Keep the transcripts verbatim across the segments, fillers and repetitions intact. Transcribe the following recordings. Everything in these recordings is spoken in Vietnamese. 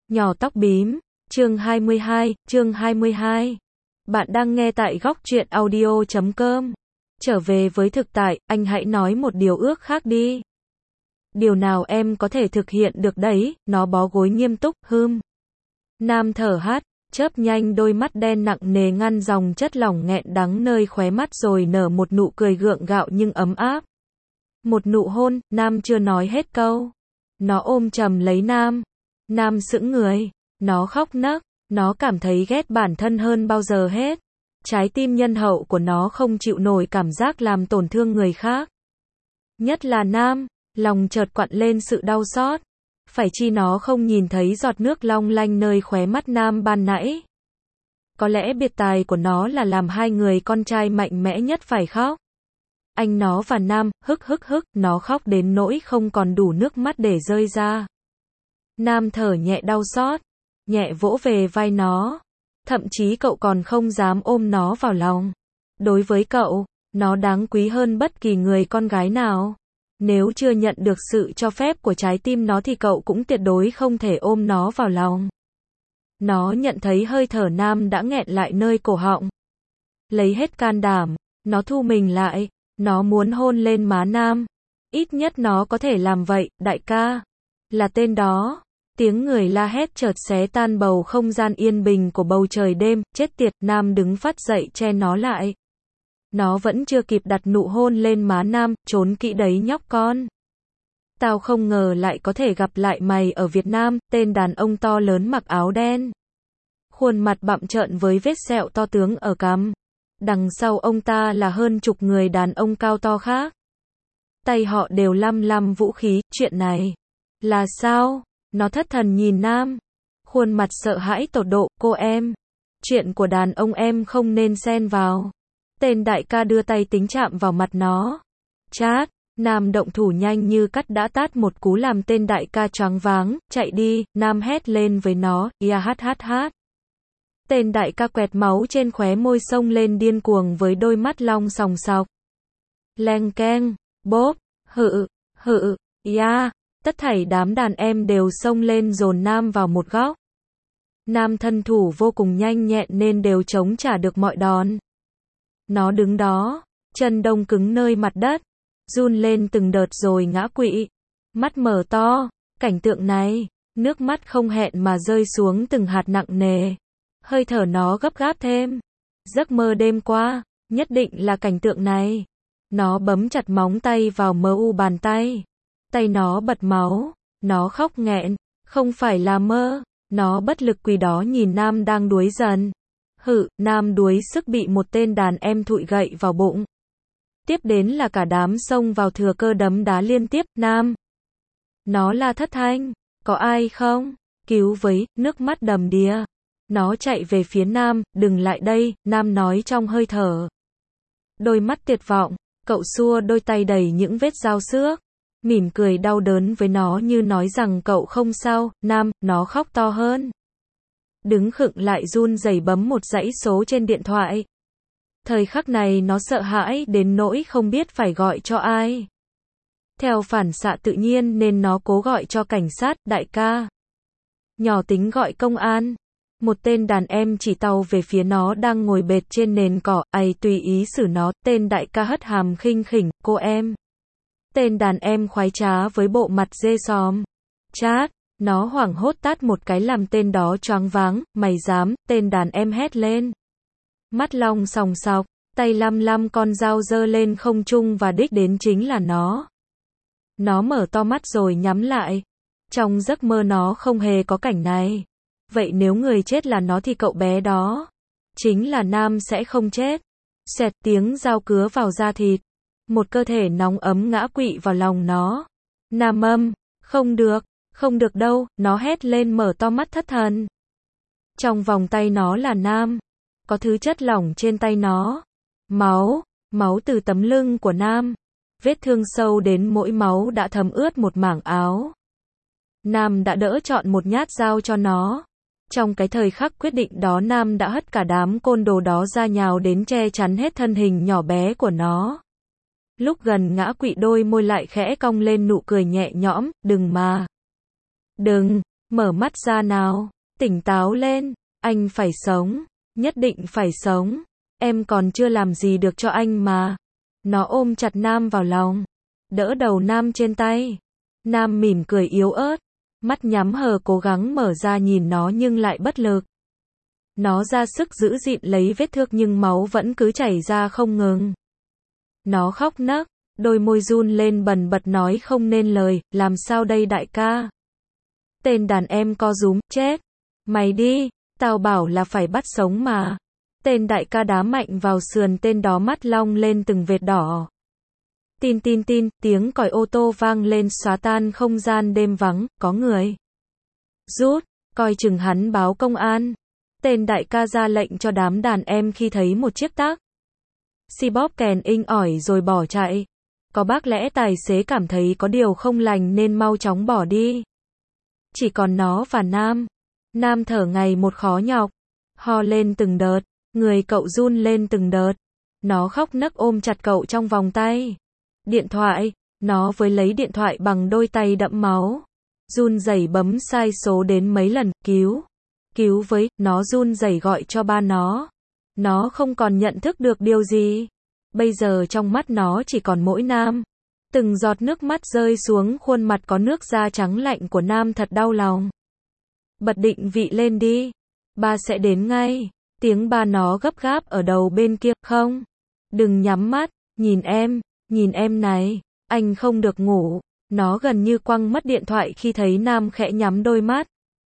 Nhỏ tóc bím, chương hai mươi hai, chương hai mươi hai. Bạn đang nghe tại góc truyện audio chấm com. Trở về với thực tại, anh hãy nói một điều ước khác đi. Điều nào em có thể thực hiện được đấy, nó bó gối nghiêm túc, hưm. Nam thở hát, chớp nhanh đôi mắt đen nặng nề ngăn dòng chất lỏng nghẹn đắng nơi khóe mắt rồi nở một nụ cười gượng gạo nhưng ấm áp. Một nụ hôn, Nam chưa nói hết câu. Nó ôm chầm lấy Nam. Nam sững người. Nó khóc nấc. Nó cảm thấy ghét bản thân hơn bao giờ hết. Trái tim nhân hậu của nó không chịu nổi cảm giác làm tổn thương người khác. Nhất là Nam. Lòng chợt quặn lên sự đau xót. Phải chi nó không nhìn thấy giọt nước long lanh nơi khóe mắt Nam ban nãy. Có lẽ biệt tài của nó là làm hai người con trai mạnh mẽ nhất phải khóc. Anh nó và Nam, hức hức hức, nó khóc đến nỗi không còn đủ nước mắt để rơi ra. Nam thở nhẹ đau xót, nhẹ vỗ về vai nó. Thậm chí cậu còn không dám ôm nó vào lòng. Đối với cậu, nó đáng quý hơn bất kỳ người con gái nào. Nếu chưa nhận được sự cho phép của trái tim nó thì cậu cũng tuyệt đối không thể ôm nó vào lòng. Nó nhận thấy hơi thở Nam đã nghẹn lại nơi cổ họng. Lấy hết can đảm, nó thu mình lại. Nó muốn hôn lên má Nam. Ít nhất nó có thể làm vậy, đại ca. Là tên đó. Tiếng người la hét chợt xé tan bầu không gian yên bình của bầu trời đêm. Chết tiệt, Nam đứng phát dậy che nó lại. Nó vẫn chưa kịp đặt nụ hôn lên má Nam, trốn kỹ đấy nhóc con. Tao không ngờ lại có thể gặp lại mày ở Việt Nam, tên đàn ông to lớn mặc áo đen. Khuôn mặt bặm trợn với vết sẹo to tướng ở cằm. Đằng sau ông ta là hơn chục người đàn ông cao to khác. Tay họ đều lăm lăm vũ khí, chuyện này là sao? Nó thất thần nhìn Nam. Khuôn mặt sợ hãi tột độ, cô em. Chuyện của đàn ông em không nên xen vào. Tên đại ca đưa tay tính chạm vào mặt nó. Chát, Nam động thủ nhanh như cắt đã tát một cú làm tên đại ca choáng váng, chạy đi, Nam hét lên với nó, ia hát hát hát. Tên đại ca quẹt máu trên khóe môi xông lên điên cuồng với đôi mắt long sòng sọc. Leng keng, bốp, hự, hự, ya, tất thảy đám đàn em đều xông lên dồn Nam vào một góc. Nam thân thủ vô cùng nhanh nhẹn nên đều chống trả được mọi đòn. Nó đứng đó, chân đông cứng nơi mặt đất, run lên từng đợt rồi ngã quỵ. Mắt mở to, cảnh tượng này, nước mắt không hẹn mà rơi xuống từng hạt nặng nề. Hơi thở nó gấp gáp thêm. Giấc mơ đêm qua, nhất định là cảnh tượng này. Nó bấm chặt móng tay vào mờ u bàn tay. Tay nó bật máu. Nó khóc nghẹn. Không phải là mơ. Nó bất lực quỳ đó nhìn Nam đang đuối dần. Hự, Nam đuối sức bị một tên đàn em thụi gậy vào bụng. Tiếp đến là cả đám xông vào thừa cơ đấm đá liên tiếp. Nam. Nó la thất thanh. Có ai không? Cứu với, nước mắt đầm đìa. Nó chạy về phía Nam, đừng lại đây, Nam nói trong hơi thở. Đôi mắt tuyệt vọng, cậu xua đôi tay đầy những vết dao xước. Mỉm cười đau đớn với nó như nói rằng cậu không sao, Nam, nó khóc to hơn. Đứng khựng lại run rẩy bấm một dãy số trên điện thoại. Thời khắc này nó sợ hãi đến nỗi không biết phải gọi cho ai. Theo phản xạ tự nhiên nên nó cố gọi cho cảnh sát, đại ca. Nhỏ tính gọi công an. Một tên đàn em chỉ tàu về phía nó đang ngồi bệt trên nền cỏ, ày tùy ý xử nó, tên đại ca hất hàm khinh khỉnh, cô em. Tên đàn em khoái trá với bộ mặt dê xóm. Chát, nó hoảng hốt tát một cái làm tên đó choáng váng, mày dám, tên đàn em hét lên. Mắt long sòng sọc, tay lăm lăm con dao giơ lên không trung và đích đến chính là nó. Nó mở to mắt rồi nhắm lại. Trong giấc mơ nó không hề có cảnh này. Vậy nếu người chết là nó thì cậu bé đó, chính là Nam sẽ không chết. Xẹt tiếng dao cứa vào da thịt. Một cơ thể nóng ấm ngã quỵ vào lòng nó. Nam âm, không được, không được đâu, nó hét lên mở to mắt thất thần. Trong vòng tay nó là Nam. Có thứ chất lỏng trên tay nó. Máu, máu từ tấm lưng của Nam. Vết thương sâu đến mỗi máu đã thấm ướt một mảng áo. Nam đã đỡ chọn một nhát dao cho nó. Trong cái thời khắc quyết định đó Nam đã hất cả đám côn đồ đó ra nhào đến che chắn hết thân hình nhỏ bé của nó. Lúc gần ngã quỵ đôi môi lại khẽ cong lên nụ cười nhẹ nhõm, đừng mà. Đừng, Mở mắt ra nào, tỉnh táo lên, anh phải sống, nhất định phải sống, em còn chưa làm gì được cho anh mà. Nó ôm chặt Nam vào lòng, đỡ đầu Nam trên tay. Nam mỉm cười yếu ớt, mắt nhắm hờ cố gắng mở ra nhìn nó nhưng lại bất lực. Nó ra sức giữ gìn lấy vết thương nhưng máu vẫn cứ chảy ra không ngừng. Nó khóc nấc, đôi môi run lên bần bật nói không nên lời, làm sao đây đại ca? Tên đàn em co rúm, chết. Mày đi, tao bảo là phải bắt sống mà. Tên đại ca đá mạnh vào sườn tên đó mắt long lên từng vệt đỏ. Tin tin tin, tiếng còi ô tô vang lên xóa tan không gian đêm vắng, có người. Rút, coi chừng hắn báo công an. Tên đại ca ra lệnh cho đám đàn em khi thấy một chiếc tac xi bóp kèn inh ỏi rồi bỏ chạy. Có bác lẽ tài xế cảm thấy có điều không lành nên mau chóng bỏ đi. Chỉ còn nó và Nam. Nam thở ngày một khó nhọc, ho lên từng đợt, người cậu run lên từng đợt. Nó khóc nấc ôm chặt cậu trong vòng tay. Điện thoại, nó với lấy điện thoại bằng đôi tay đẫm máu. Run rẩy bấm sai số đến mấy lần, cứu. Cứu với, nó run rẩy gọi cho ba nó. Nó không còn nhận thức được điều gì. Bây giờ trong mắt nó chỉ còn mỗi Nam. Từng giọt nước mắt rơi xuống khuôn mặt có nước da trắng lạnh của Nam thật đau lòng. Bật định vị lên đi. Ba sẽ đến ngay. Tiếng ba nó gấp gáp ở đầu bên kia, không. Đừng nhắm mắt, nhìn em, nhìn em này, anh không được ngủ. Nó gần như quăng mất điện thoại khi thấy Nam khẽ nhắm đôi mắt.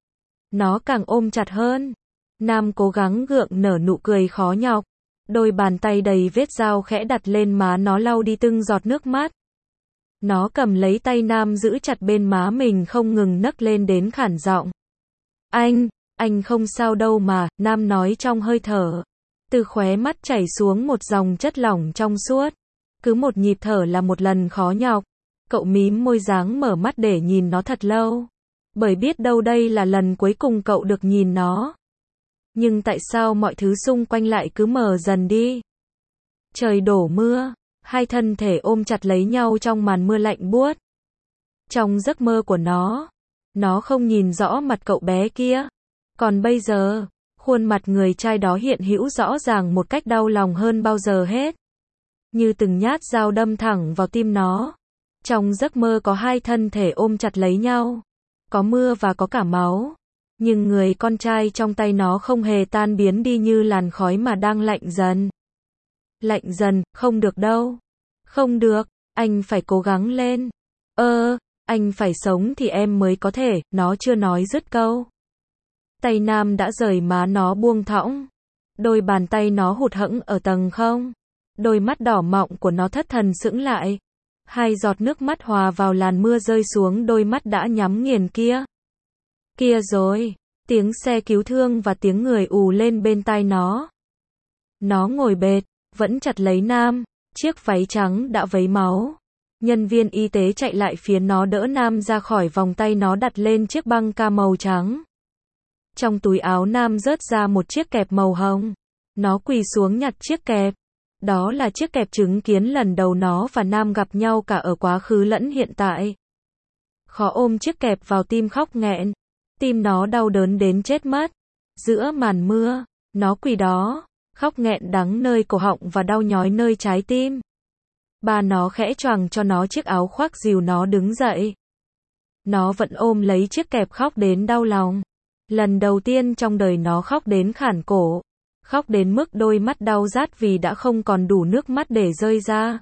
Nó càng ôm chặt hơn. Nam cố gắng gượng nở nụ cười khó nhọc. Đôi bàn tay đầy vết dao khẽ đặt lên má nó lau đi từng giọt nước mắt. Nó cầm lấy tay Nam giữ chặt bên má mình không ngừng nấc lên đến khản giọng. Anh, anh không sao đâu mà, Nam nói trong hơi thở. Từ khóe mắt chảy xuống một dòng chất lỏng trong suốt. Cứ một nhịp thở là một lần khó nhọc. Cậu mím môi dáng mở mắt để nhìn nó thật lâu. Bởi biết đâu đây là lần cuối cùng cậu được nhìn nó. Nhưng tại sao mọi thứ xung quanh lại cứ mờ dần đi? Trời đổ mưa, hai thân thể ôm chặt lấy nhau trong màn mưa lạnh buốt. Trong giấc mơ của nó, nó không nhìn rõ mặt cậu bé kia. Còn bây giờ, khuôn mặt người trai đó hiện hữu rõ ràng một cách đau lòng hơn bao giờ hết. Như từng nhát dao đâm thẳng vào tim nó. Trong giấc mơ có hai thân thể ôm chặt lấy nhau. Có mưa và có cả máu. Nhưng người con trai trong tay nó không hề tan biến đi như làn khói mà đang lạnh dần. Lạnh dần, không được đâu. Không được, anh phải cố gắng lên. Ơ, anh phải sống thì em mới có thể, nó chưa nói dứt câu. Tay Nam đã rời má nó buông thõng. Đôi bàn tay nó hụt hẫng ở tầng không. Đôi mắt đỏ mọng của nó thất thần sững lại. Hai giọt nước mắt hòa vào làn mưa rơi xuống đôi mắt đã nhắm nghiền kia. Kia rồi, tiếng xe cứu thương và tiếng người ù lên bên tai nó. Nó ngồi bệt, vẫn chặt lấy Nam, chiếc váy trắng đã vấy máu. Nhân viên y tế chạy lại phía nó đỡ Nam ra khỏi vòng tay nó đặt lên chiếc băng ca màu trắng. Trong túi áo Nam rớt ra một chiếc kẹp màu hồng. Nó quỳ xuống nhặt chiếc kẹp. Đó là chiếc kẹp chứng kiến lần đầu nó và Nam gặp nhau cả ở quá khứ lẫn hiện tại. Khó ôm chiếc kẹp vào tim khóc nghẹn. Tim nó đau đớn đến chết mất. Giữa màn mưa, nó quỳ đó, khóc nghẹn đắng nơi cổ họng và đau nhói nơi trái tim. Ba nó khẽ choàng cho nó chiếc áo khoác dìu nó đứng dậy. Nó vẫn ôm lấy chiếc kẹp khóc đến đau lòng. Lần đầu tiên trong đời nó khóc đến khản cổ. Khóc đến mức đôi mắt đau rát vì đã không còn đủ nước mắt để rơi ra.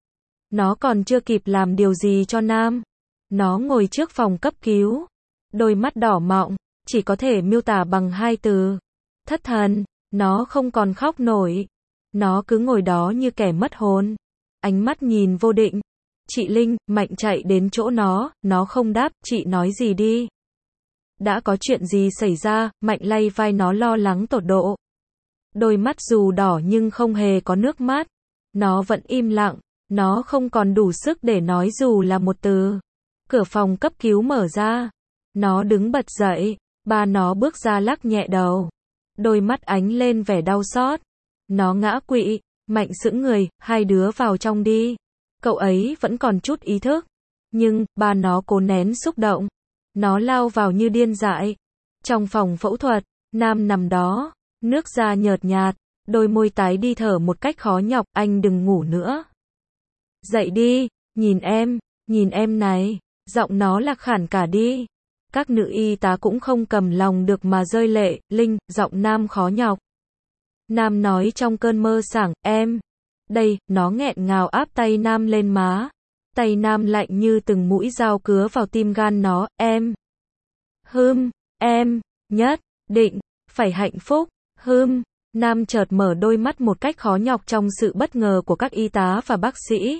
Nó còn chưa kịp làm điều gì cho Nam. Nó ngồi trước phòng cấp cứu. Đôi mắt đỏ mọng, chỉ có thể miêu tả bằng hai từ. Thất thần, nó không còn khóc nổi. Nó cứ ngồi đó như kẻ mất hồn. Ánh mắt nhìn vô định. Chị Linh, Mạnh chạy đến chỗ nó, nó không đáp, chị nói gì đi. Đã có chuyện gì xảy ra, Mạnh lay vai nó lo lắng tột độ. Đôi mắt dù đỏ nhưng không hề có nước mắt. Nó vẫn im lặng, nó không còn đủ sức để nói dù là một từ. Cửa phòng cấp cứu mở ra. Nó đứng bật dậy, ba nó bước ra lắc nhẹ đầu. Đôi mắt ánh lên vẻ đau xót. Nó ngã quỵ, Mạnh sững người, hai đứa vào trong đi. Cậu ấy vẫn còn chút ý thức. Nhưng, ba nó cố nén xúc động. Nó lao vào như điên dại. Trong phòng phẫu thuật, Nam nằm đó, nước da nhợt nhạt, đôi môi tái đi thở một cách khó nhọc, anh đừng ngủ nữa. Dậy đi, nhìn em, nhìn em này, giọng nó lạc khản cả đi. Các nữ y tá cũng không cầm lòng được mà rơi lệ, Linh, giọng Nam khó nhọc. Nam nói trong cơn mơ sảng, em. Đây, nó nghẹn ngào áp tay Nam lên má. Tay Nam lạnh như từng mũi dao cứa vào tim gan nó, em. Hưm, em, nhất, định, phải hạnh phúc, hưm. Nam chợt mở đôi mắt một cách khó nhọc trong sự bất ngờ của các y tá và bác sĩ.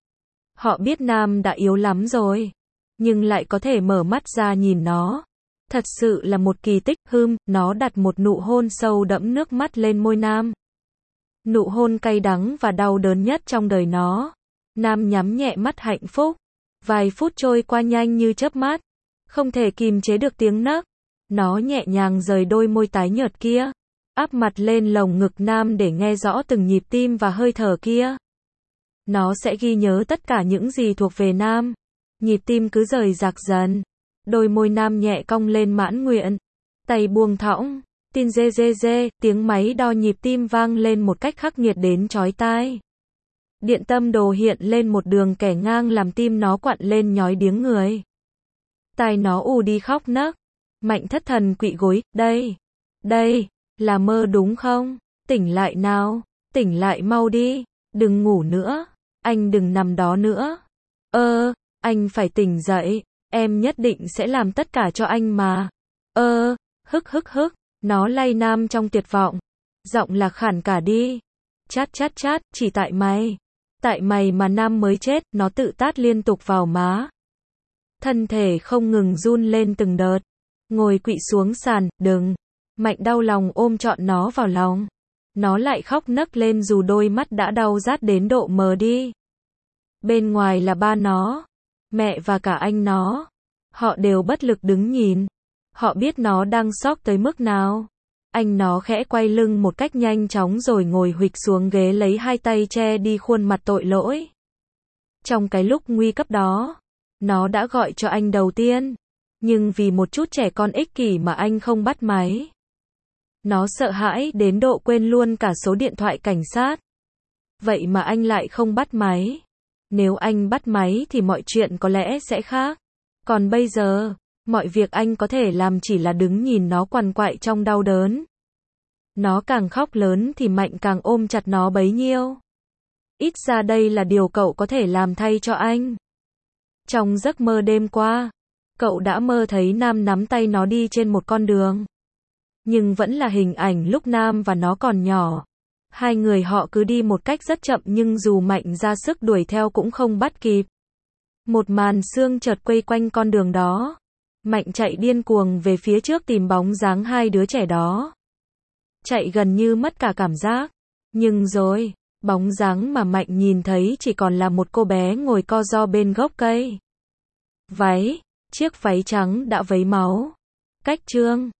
Họ biết Nam đã yếu lắm rồi, nhưng lại có thể mở mắt ra nhìn nó. Thật sự là một kỳ tích, hưm, nó đặt một nụ hôn sâu đẫm nước mắt lên môi Nam. Nụ hôn cay đắng và đau đớn nhất trong đời nó. Nam nhắm nhẹ mắt hạnh phúc. Vài phút trôi qua nhanh như chớp mắt. Không thể kìm chế được tiếng nấc. Nó nhẹ nhàng rời đôi môi tái nhợt kia, áp mặt lên lồng ngực Nam để nghe rõ từng nhịp tim và hơi thở kia. Nó sẽ ghi nhớ tất cả những gì thuộc về Nam. Nhịp tim cứ rời rạc dần. Đôi môi Nam nhẹ cong lên mãn nguyện. Tay buông thõng. Tin dê dê dê, tiếng máy đo nhịp tim vang lên một cách khắc nghiệt đến chói tai. Điện tâm đồ hiện lên một đường kẻ ngang làm tim nó quặn lên nhói điếng người. Tai nó ù đi khóc nấc. Mạnh thất thần quỵ gối, đây, đây, là mơ đúng không? Tỉnh lại nào, tỉnh lại mau đi, đừng ngủ nữa, anh đừng nằm đó nữa. Ơ, anh phải tỉnh dậy, em nhất định sẽ làm tất cả cho anh mà. Ơ, hức hức hức, nó lay Nam trong tuyệt vọng. Giọng lạc khản cả đi. Chát chát chát, chỉ tại mày. Tại mày mà Nam mới chết, nó tự tát liên tục vào má. Thân thể không ngừng run lên từng đợt. Ngồi quỵ xuống sàn, đừng. Mạnh đau lòng ôm trọn nó vào lòng. Nó lại khóc nấc lên dù đôi mắt đã đau rát đến độ mờ đi. Bên ngoài là ba nó, mẹ và cả anh nó. Họ đều bất lực đứng nhìn. Họ biết nó đang sốc tới mức nào. Anh nó khẽ quay lưng một cách nhanh chóng rồi ngồi huỵch xuống ghế lấy hai tay che đi khuôn mặt tội lỗi. Trong cái lúc nguy cấp đó, nó đã gọi cho anh đầu tiên. Nhưng vì một chút trẻ con ích kỷ mà anh không bắt máy. Nó sợ hãi đến độ quên luôn cả số điện thoại cảnh sát. Vậy mà anh lại không bắt máy. Nếu anh bắt máy thì mọi chuyện có lẽ sẽ khác. Còn bây giờ, mọi việc anh có thể làm chỉ là đứng nhìn nó quằn quại trong đau đớn. Nó càng khóc lớn thì Mạnh càng ôm chặt nó bấy nhiêu. Ít ra đây là điều cậu có thể làm thay cho anh. Trong giấc mơ đêm qua, cậu đã mơ thấy Nam nắm tay nó đi trên một con đường. Nhưng vẫn là hình ảnh lúc Nam và nó còn nhỏ. Hai người họ cứ đi một cách rất chậm nhưng dù Mạnh ra sức đuổi theo cũng không bắt kịp. Một màn sương chợt quây quanh con đường đó. Mạnh chạy điên cuồng về phía trước tìm bóng dáng hai đứa trẻ đó. Chạy gần như mất cả cảm giác. Nhưng rồi, bóng dáng mà Mạnh nhìn thấy chỉ còn là một cô bé ngồi co ro bên gốc cây. Váy, chiếc váy trắng đã vấy máu. Cách chương